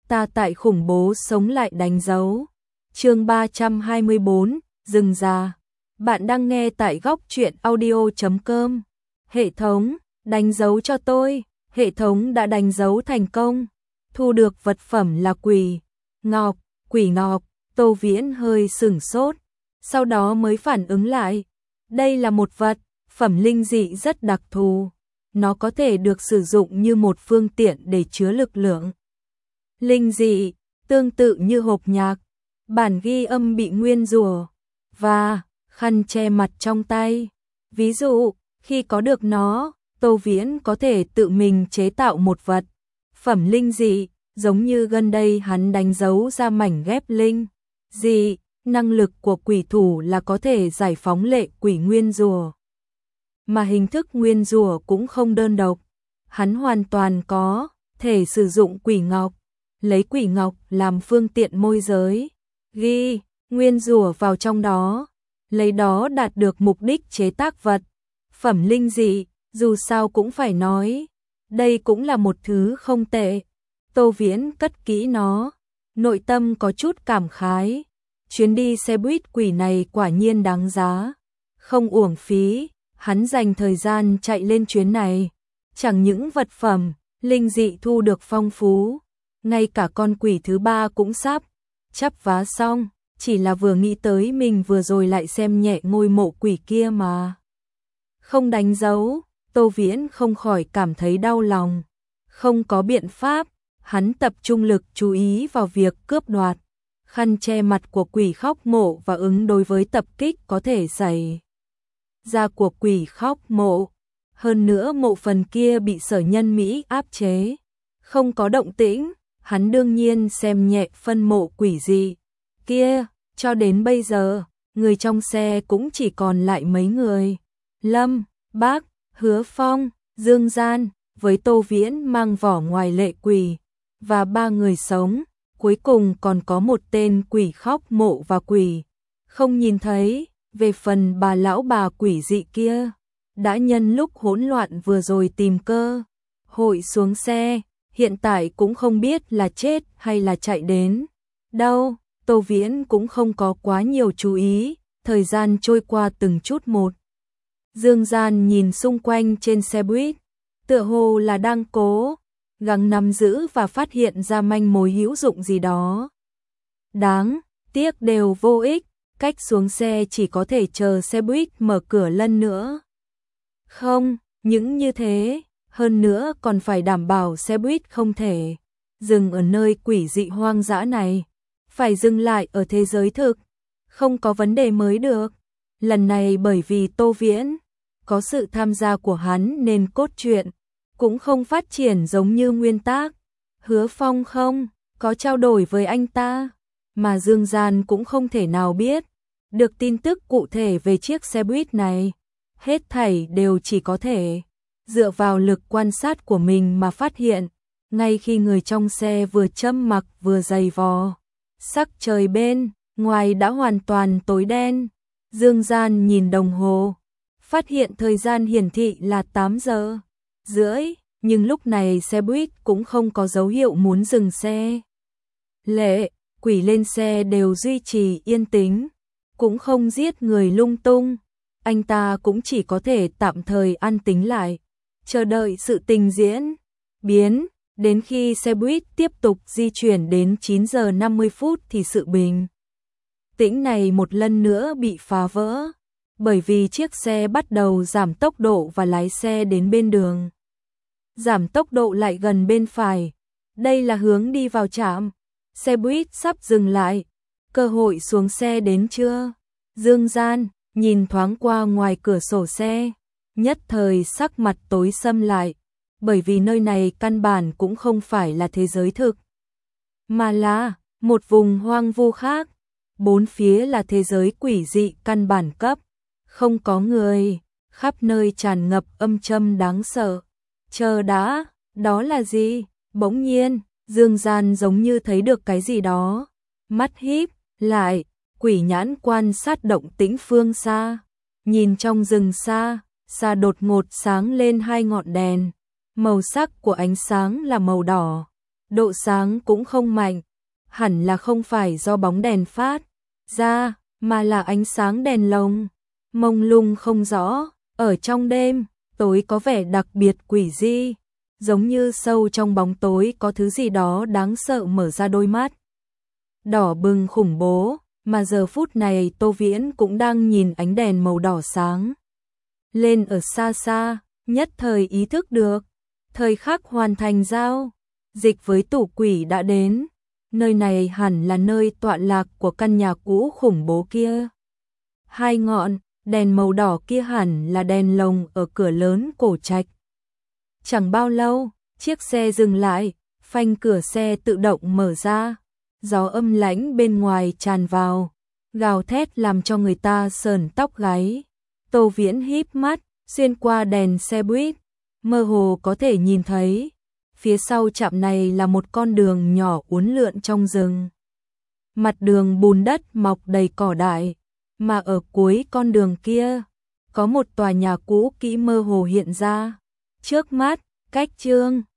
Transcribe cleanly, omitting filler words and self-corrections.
ta tại khủng bố sống lại đánh dấu. Chương 324, rừng già. Bạn đang nghe tại góc truyện audio.com. Hệ thống, đánh dấu cho tôi. Hệ thống đã đánh dấu thành công. Thu được vật phẩm là quỷ ngọc. Tô Viễn hơi sửng sốt, sau đó mới phản ứng lại. Đây là một vật phẩm linh dị rất đặc thù. Nó có thể được sử dụng như một phương tiện để chứa lực lượng linh dị, tương tự như hộp nhạc, bản ghi âm bị nguyên rủa và khăn che mặt trong tay. Ví dụ, khi có được nó, Tô Viễn có thể tự mình chế tạo một vật phẩm linh dị, giống như gần đây hắn đánh dấu ra mảnh ghép linh dị. Năng lực của quỷ thủ là có thể giải phóng lệ quỷ nguyên rủa, mà hình thức nguyên rủa cũng không đơn độc. Hắn hoàn toàn có thể sử dụng quỷ ngọc, lấy quỷ ngọc làm phương tiện môi giới, ghi nguyên rủa vào trong đó, lấy đó đạt được mục đích chế tác vật phẩm linh dị. Dù sao cũng phải nói, đây cũng là một thứ không tệ. Tô Viễn cất kỹ nó, nội tâm có chút cảm khái. Chuyến đi xe buýt quỷ này quả nhiên đáng giá, không uổng phí. Hắn dành thời gian chạy lên chuyến này, chẳng những vật phẩm linh dị thu được phong phú, ngay cả con quỷ thứ ba cũng sắp chắp vá xong. Chỉ là vừa nghĩ tới mình vừa rồi lại xem nhẹ ngôi mộ quỷ kia mà không đánh dấu, Tô Viễn không khỏi cảm thấy đau lòng. Không có biện pháp, hắn tập trung lực chú ý vào việc cướp đoạt khăn che mặt của quỷ khóc mộ và ứng đối với tập kích có thể xảy ra của quỷ khóc mộ. Hơn nữa mộ phần kia bị Sở Nhân Mỹ áp chế, không có động tĩnh, hắn đương nhiên xem nhẹ phân mộ quỷ dị kia. Cho đến bây giờ, người trong xe cũng chỉ còn lại mấy người: Lâm, Bác, Hứa Phong, Dương Gian, với Tô Viễn mang vỏ ngoài lệ quỷ, và 3 người sống. Cuối cùng còn có một tên quỷ khóc mộ và quỷ không nhìn thấy. Về phần lão bà quỷ dị kia, đã nhân lúc hỗn loạn vừa rồi tìm cơ hội xuống xe, hiện tại cũng không biết là chết hay là chạy đến đâu. Tô Viễn cũng không có quá nhiều chú ý, thời gian trôi qua từng chút một. Dương Gian nhìn xung quanh trên xe buýt, tựa hồ là đang cố gắng nắm giữ và phát hiện ra manh mối hữu dụng gì đó. Đáng tiếc đều vô ích, cách xuống xe chỉ có thể chờ xe buýt mở cửa lần nữa. Không những như thế, hơn nữa còn phải đảm bảo xe buýt không thể dừng ở nơi quỷ dị hoang dã này, phải dừng lại ở thế giới thực, không có vấn đề mới được. Lần này bởi vì Tô Viễn có sự tham gia của hắn nên cốt truyện cũng không phát triển giống như nguyên tác. Hứa Phong không có trao đổi với anh ta, mà Dương Gian cũng không thể nào biết được tin tức cụ thể về chiếc xe buýt này. Hết thảy đều chỉ có thể dựa vào lực quan sát của mình mà phát hiện. Ngay khi người trong xe vừa châm mặc vừa giày vò, sắc trời bên ngoài đã hoàn toàn tối đen. Dương Gian nhìn đồng hồ, phát hiện thời gian hiển thị là 8 giờ rưỡi, nhưng lúc này xe buýt cũng không có dấu hiệu muốn dừng xe. Lệ quỷ lên xe đều duy trì yên tĩnh, cũng không giết người lung tung. Anh ta cũng chỉ có thể tạm thời an tĩnh lại, chờ đợi sự tình diễn biến. Đến khi xe buýt tiếp tục di chuyển đến 9 giờ 50 phút thì sự bình tĩnh này một lần nữa bị phá vỡ, bởi vì chiếc xe bắt đầu giảm tốc độ và lái xe đến bên đường. Giảm tốc độ lại gần bên phải, đây là hướng đi vào trạm. Xe buýt sắp dừng lại, cơ hội xuống xe đến chưa? Dương Gian nhìn thoáng qua ngoài cửa sổ xe, nhất thời sắc mặt tối sầm lại, bởi vì nơi này căn bản cũng không phải là thế giới thực, mà là một vùng hoang vu khác. Bốn phía là thế giới quỷ dị căn bản cấp, không có người, khắp nơi tràn ngập âm trầm đáng sợ. Chờ đã, đó là gì? Bỗng nhiên, Dương Gian giống như thấy được cái gì đó, mắt híp lại, quỷ nhãn quan sát động tĩnh phương xa. Nhìn trong rừng xa đột ngột sáng lên 2 ngọn đèn, màu sắc của ánh sáng là màu đỏ, độ sáng cũng không mạnh, hẳn là không phải do bóng đèn phát ra, mà là ánh sáng đèn lồng, mông lung không rõ, ở trong đêm, tối có vẻ đặc biệt quỷ dị, giống như sâu trong bóng tối có thứ gì đó đáng sợ mở ra đôi mắt. Đỏ bừng khủng bố, mà giờ phút này Tô Viễn cũng đang nhìn ánh đèn màu đỏ sáng lên ở xa xa, nhất thời ý thức được, thời khắc hoàn thành giao dịch với tủ quỷ đã đến, nơi này hẳn là nơi tọa lạc của căn nhà cũ khủng bố kia. Hai ngọn đèn màu đỏ kia hẳn là đèn lồng ở cửa lớn cổ trạch. Chẳng bao lâu, chiếc xe dừng lại, phanh cửa xe tự động mở ra, gió âm lãnh bên ngoài tràn vào, gào thét làm cho người ta sờn tóc gáy. Tô Viễn híp mắt, xuyên qua đèn xe buýt, mơ hồ có thể nhìn thấy, phía sau trạm này là một con đường nhỏ uốn lượn trong rừng. Mặt đường bùn đất mọc đầy cỏ dại, mà ở cuối con đường kia, có một tòa nhà cũ kỹ mơ hồ hiện ra. Trước mắt, cách Trương